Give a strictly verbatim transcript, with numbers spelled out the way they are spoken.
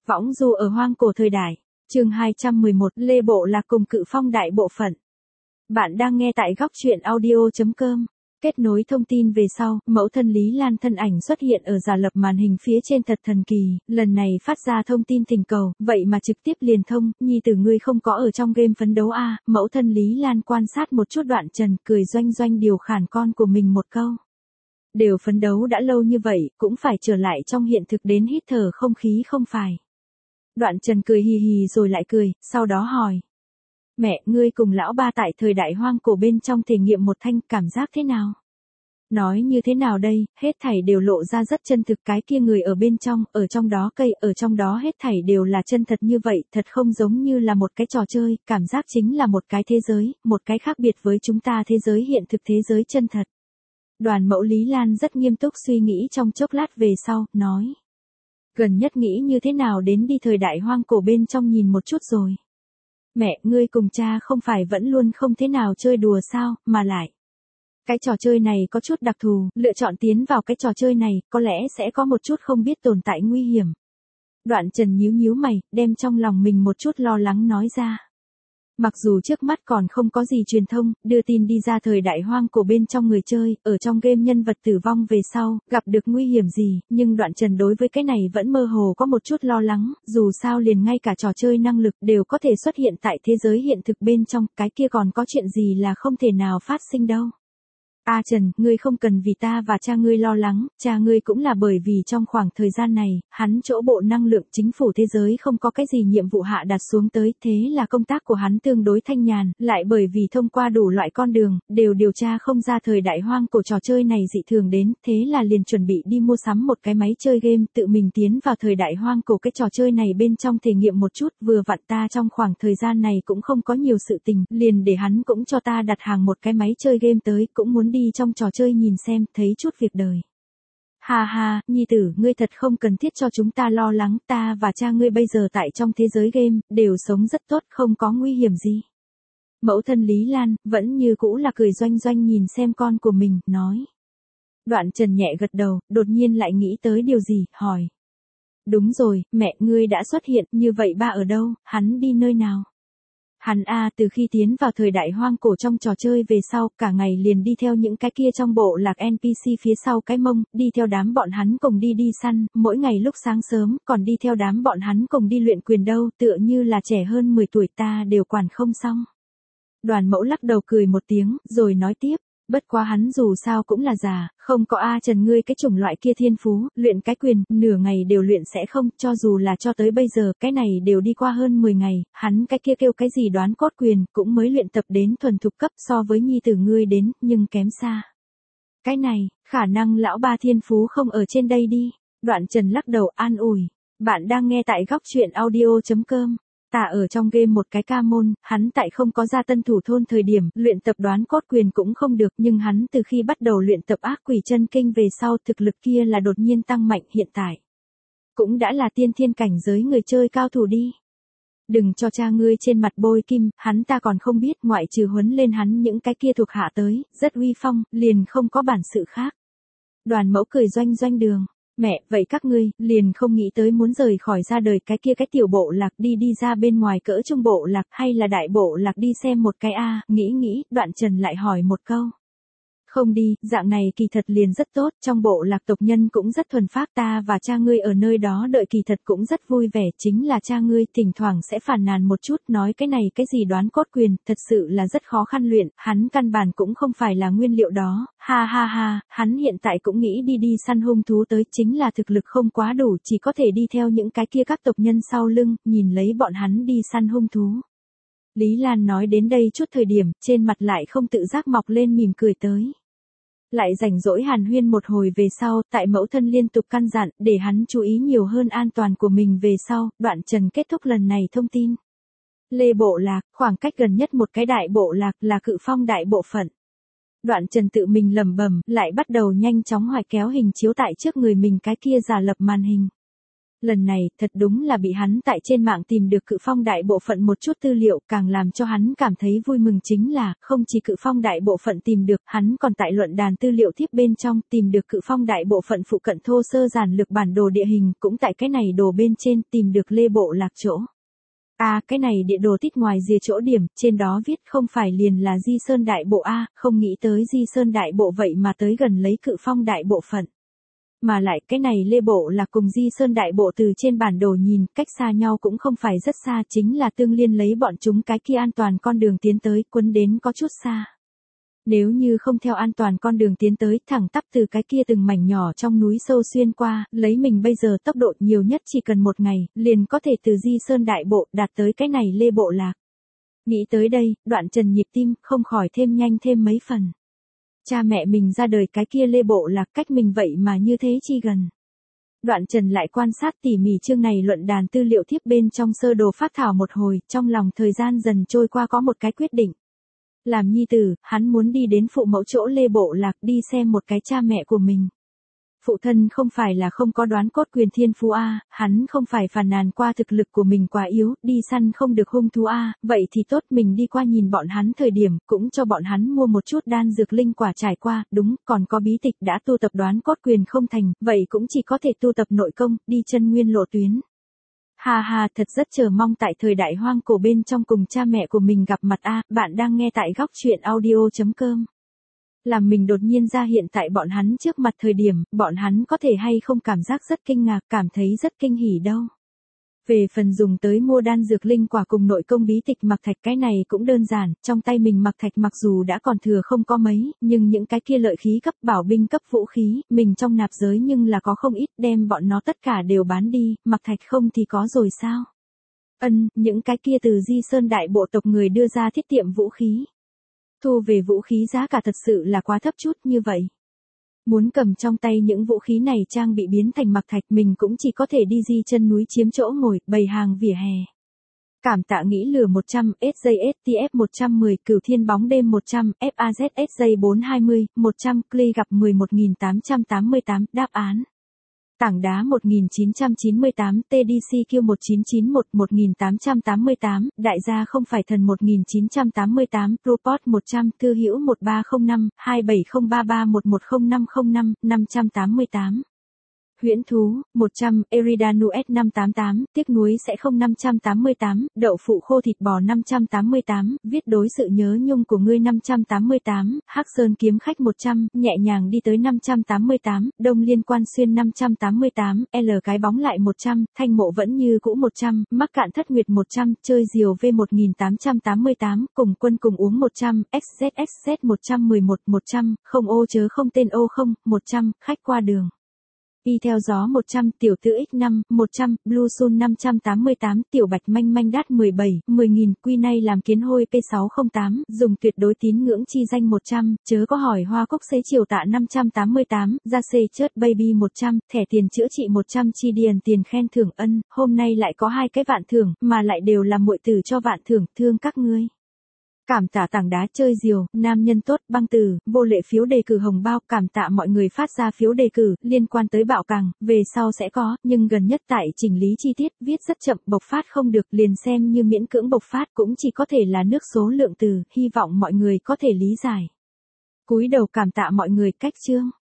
Võng du ở hoang cổ thời đại. Chương hai trăm mười một, Lê Bộ Lạc cùng Cự Phong đại bộ phận. Bạn đang nghe tại góc truyện audio chấm com. Kết nối thông tin về sau, mẫu thân Lý Lan thân ảnh xuất hiện ở giả lập màn hình phía trên thật thần kỳ, lần này phát ra thông tin tình cầu, vậy mà trực tiếp liền thông, nhi tử ngươi không có ở trong game phấn đấu a. Mẫu thân Lý Lan quan sát một chút Đoạn Trần, cười doanh doanh điều khản con của mình một câu. Đều phấn đấu đã lâu như vậy, cũng phải trở lại trong hiện thực đến hít thở không khí không phải. Đoạn Trần cười hì hì rồi lại cười, sau đó hỏi. Mẹ, ngươi cùng lão ba tại thời đại hoang cổ bên trong thể nghiệm một thanh, cảm giác thế nào? Nói như thế nào đây, hết thảy đều lộ ra rất chân thực, cái kia người ở bên trong, ở trong đó cây, ở trong đó hết thảy đều là chân thật như vậy, thật không giống như là một cái trò chơi, cảm giác chính là một cái thế giới, một cái khác biệt với chúng ta thế giới hiện thực, thế giới chân thật. Đoàn mẫu Lý Lan rất nghiêm túc suy nghĩ trong chốc lát về sau, nói. Gần nhất nghĩ như thế nào đến đi thời đại hoang cổ bên trong nhìn một chút rồi. Mẹ, ngươi cùng cha không phải vẫn luôn không thế nào chơi đùa sao, mà lại. Cái trò chơi này có chút đặc thù, lựa chọn tiến vào cái trò chơi này, có lẽ sẽ có một chút không biết tồn tại nguy hiểm. Đoạn Trần nhíu nhíu mày, đem trong lòng mình một chút lo lắng nói ra. Mặc dù trước mắt còn không có gì truyền thông, đưa tin đi ra thời đại hoang cổ bên trong người chơi, ở trong game nhân vật tử vong về sau, gặp được nguy hiểm gì, nhưng Đoạn Trần đối với cái này vẫn mơ hồ có một chút lo lắng, dù sao liền ngay cả trò chơi năng lực đều có thể xuất hiện tại thế giới hiện thực bên trong, cái kia còn có chuyện gì là không thể nào phát sinh đâu. A Trần, ngươi không cần vì ta và cha ngươi lo lắng, cha ngươi cũng là bởi vì trong khoảng thời gian này, hắn chỗ bộ năng lượng chính phủ thế giới không có cái gì nhiệm vụ hạ đặt xuống tới, thế là công tác của hắn tương đối thanh nhàn, lại bởi vì thông qua đủ loại con đường, đều điều tra không ra thời đại hoang cổ trò chơi này dị thường đến, thế là liền chuẩn bị đi mua sắm một cái máy chơi game, tự mình tiến vào thời đại hoang cổ cái trò chơi này bên trong thể nghiệm một chút, vừa vặn ta trong khoảng thời gian này cũng không có nhiều sự tình, liền để hắn cũng cho ta đặt hàng một cái máy chơi game tới, cũng muốn đi trong trò chơi nhìn xem, thấy chút việc đời. Ha ha, nhi tử, ngươi thật không cần thiết cho chúng ta lo lắng, ta và cha ngươi bây giờ tại trong thế giới game, đều sống rất tốt, không có nguy hiểm gì. Mẫu thân Lý Lan, vẫn như cũ là cười doanh doanh nhìn xem con của mình, nói. Đoạn Trần nhẹ gật đầu, đột nhiên lại nghĩ tới điều gì, hỏi. Đúng rồi, mẹ ngươi đã xuất hiện, như vậy ba ở đâu, hắn đi nơi nào? Hắn a từ khi tiến vào thời đại hoang cổ trong trò chơi về sau, cả ngày liền đi theo những cái kia trong bộ lạc en pê xê phía sau cái mông, đi theo đám bọn hắn cùng đi đi săn, mỗi ngày lúc sáng sớm, còn đi theo đám bọn hắn cùng đi luyện quyền đâu, tựa như là trẻ hơn mười tuổi ta đều quản không xong. Đoàn mẫu lắc đầu cười một tiếng, rồi nói tiếp. Bất quá hắn dù sao cũng là già, không có A Trần ngươi cái chủng loại kia thiên phú, luyện cái quyền, nửa ngày đều luyện sẽ không, cho dù là cho tới bây giờ, cái này đều đi qua hơn mười ngày, hắn cái kia kêu cái gì đoán cốt quyền, cũng mới luyện tập đến thuần thục cấp so với nhi tử ngươi đến, nhưng kém xa. Cái này, khả năng lão ba thiên phú không ở trên đây đi. Đoạn Trần lắc đầu an ủi. Bạn đang nghe tại góc truyện audio chấm com. Ta ở trong game một cái ca môn, hắn tại không có ra tân thủ thôn thời điểm, luyện tập đoán cốt quyền cũng không được, nhưng hắn từ khi bắt đầu luyện tập ác quỷ chân kinh về sau thực lực kia là đột nhiên tăng mạnh, hiện tại. Cũng đã là tiên thiên cảnh giới người chơi cao thủ đi. Đừng cho cha ngươi trên mặt bôi kim, hắn ta còn không biết, ngoại trừ huấn lên hắn những cái kia thuộc hạ tới, rất uy phong, liền không có bản sự khác. Đoàn mẫu cười doanh doanh đường. Mẹ, vậy các ngươi, liền không nghĩ tới muốn rời khỏi ra đời cái kia cái tiểu bộ lạc đi đi ra bên ngoài cỡ trung bộ lạc hay là đại bộ lạc đi xem một cái a nghĩ nghĩ, Đoạn Trần lại hỏi một câu. Không đi, dạng này kỳ thật liền rất tốt, trong bộ lạc tộc nhân cũng rất thuần phác, ta và cha ngươi ở nơi đó đợi kỳ thật cũng rất vui vẻ, chính là cha ngươi thỉnh thoảng sẽ phàn nàn một chút, nói cái này cái gì đoán cốt quyền, thật sự là rất khó khăn luyện, hắn căn bản cũng không phải là nguyên liệu đó, ha ha ha, hắn hiện tại cũng nghĩ đi đi săn hung thú tới, chính là thực lực không quá đủ, chỉ có thể đi theo những cái kia các tộc nhân sau lưng, nhìn lấy bọn hắn đi săn hung thú. Lý Lan nói đến đây chút thời điểm, trên mặt lại không tự giác mọc lên mỉm cười tới. Lại rảnh rỗi hàn huyên một hồi về sau, tại mẫu thân liên tục căn dặn, để hắn chú ý nhiều hơn an toàn của mình về sau, Đoạn Trần kết thúc lần này thông tin. Lê Bộ Lạc, khoảng cách gần nhất một cái đại bộ lạc là Cự Phong đại bộ phận. Đoạn Trần tự mình lẩm bẩm, lại bắt đầu nhanh chóng hoài kéo hình chiếu tại trước người mình cái kia giả lập màn hình. Lần này, thật đúng là bị hắn tại trên mạng tìm được Cự Phong đại bộ phận một chút tư liệu, càng làm cho hắn cảm thấy vui mừng chính là, không chỉ Cự Phong đại bộ phận tìm được, hắn còn tại luận đàn tư liệu thiếp bên trong tìm được Cự Phong đại bộ phận phụ cận thô sơ giản lược bản đồ địa hình, cũng tại cái này đồ bên trên tìm được Lê Bộ Lạc chỗ. À, cái này địa đồ tít ngoài rìa chỗ điểm, trên đó viết không phải liền là Di Sơn đại bộ A, không nghĩ tới Di Sơn đại bộ vậy mà tới gần lấy Cự Phong đại bộ phận. Mà lại cái này Lê Bộ là cùng Di Sơn đại bộ từ trên bản đồ nhìn, cách xa nhau cũng không phải rất xa, chính là tương liên lấy bọn chúng cái kia an toàn con đường tiến tới, quấn đến có chút xa. Nếu như không theo an toàn con đường tiến tới, thẳng tắp từ cái kia từng mảnh nhỏ trong núi sâu xuyên qua, lấy mình bây giờ tốc độ nhiều nhất chỉ cần một ngày, liền có thể từ Di Sơn đại bộ đạt tới cái này Lê Bộ Lạc. Nghĩ tới đây, Đoạn Trần nhịp tim không khỏi thêm nhanh thêm mấy phần. Cha mẹ mình ra đời cái kia Lê Bộ Lạc cách mình vậy mà như thế chi gần. Đoạn Trần lại quan sát tỉ mỉ chương này luận đàn tư liệu thiếp bên trong sơ đồ phát thảo một hồi, trong lòng thời gian dần trôi qua có một cái quyết định. Làm nhi tử, hắn muốn đi đến phụ mẫu chỗ Lê Bộ Lạc đi xem một cái cha mẹ của mình. Phụ thân không phải là không có đoán cốt quyền thiên phú A, hắn không phải phàn nàn qua thực lực của mình quá yếu, đi săn không được hung thú A, vậy thì tốt mình đi qua nhìn bọn hắn thời điểm, cũng cho bọn hắn mua một chút đan dược linh quả trải qua, đúng, còn có bí tịch đã tu tập đoán cốt quyền không thành, vậy cũng chỉ có thể tu tập nội công, đi chân nguyên lộ tuyến. Ha ha, thật rất chờ mong tại thời đại hoang cổ bên trong cùng cha mẹ của mình gặp mặt A, bạn đang nghe tại góc truyện audio chấm com. Làm mình đột nhiên ra hiện tại bọn hắn trước mặt thời điểm, bọn hắn có thể hay không cảm giác rất kinh ngạc, cảm thấy rất kinh hỉ đâu. Về phần dùng tới mua đan dược linh quả cùng nội công bí tịch mặc thạch cái này cũng đơn giản, trong tay mình mặc thạch mặc dù đã còn thừa không có mấy, nhưng những cái kia lợi khí cấp bảo binh cấp vũ khí, mình trong nạp giới nhưng là có không ít, đem bọn nó tất cả đều bán đi, mặc thạch không thì có rồi sao? Ân, những cái kia từ Di Sơn đại bộ tộc người đưa ra thiết tiệm vũ khí. Thu về vũ khí giá cả thật sự là quá thấp chút như vậy. Muốn cầm trong tay những vũ khí này trang bị biến thành mặc thạch mình cũng chỉ có thể đi di chân núi chiếm chỗ ngồi, bày hàng vỉa hè. Cảm tạ nghĩ lừa một trăm, ét gi ét tê ép một trăm mười, Cửu Thiên bóng đêm một trăm, ép a zét ét gi bốn hai mươi, một trăm, Clay gặp mười một nghìn tám trăm tám mươi tám, đáp án. Tảng đá một nghìn chín trăm chín mươi tám, tê đê xê Q một chín chín một, một nghìn tám trăm tám mươi tám, đại gia không phải thần một nghìn chín trăm tám mươi tám, Proport một trăm, Thư hữu một ba không năm, hai bảy không ba ba một một không năm không năm, năm trăm tám mươi tám. Huyễn thú, một trăm, Eridanus năm tám tám, tiếc nuối sẽ không năm trăm tám mươi tám, đậu phụ khô thịt bò năm trăm tám mươi tám, viết đối sự nhớ nhung của ngươi năm trăm tám mươi tám, Hắc Sơn kiếm khách một trăm, nhẹ nhàng đi tới năm trăm tám mươi tám, Đông Liên Quan Xuyên năm trăm tám mươi tám, L cái bóng lại một trăm, Thanh Mộ vẫn như cũ một trăm, Mắc Cạn Thất Nguyệt một trăm, Chơi diều V một nghìn tám trăm tám mươi tám, Cùng quân cùng uống một trăm, ích dét ích dét một trăm mười một, một trăm, Không ô chớ không tên ô không, một trăm, Khách qua đường. Y theo gió một trăm, tiểu tử ích năm, một trăm, Blue Sun năm trăm tám mươi tám, tiểu bạch manh manh đát mười bảy, mười nghìn, quy nay làm kiến hôi P sáu không tám, dùng tuyệt đối tín ngưỡng chi danh một trăm, chớ có hỏi hoa cốc xế chiều tạ năm trăm tám mươi tám, ra xê chớt baby một trăm, thẻ tiền chữa trị một trăm chi điền tiền khen thưởng ân, hôm nay lại có hai cái vạn thưởng, mà lại đều là muội tử cho vạn thưởng, thương các ngươi. Cảm tạ tảng đá chơi diều, nam nhân tốt, băng từ, vô lệ phiếu đề cử hồng bao, cảm tạ mọi người phát ra phiếu đề cử, liên quan tới bạo càng, về sau sẽ có, nhưng gần nhất tại chỉnh lý chi tiết, viết rất chậm, bộc phát không được, liền xem như miễn cưỡng bộc phát cũng chỉ có thể là nước số lượng từ, hy vọng mọi người có thể lý giải. Cúi đầu cảm tạ mọi người, cách chương.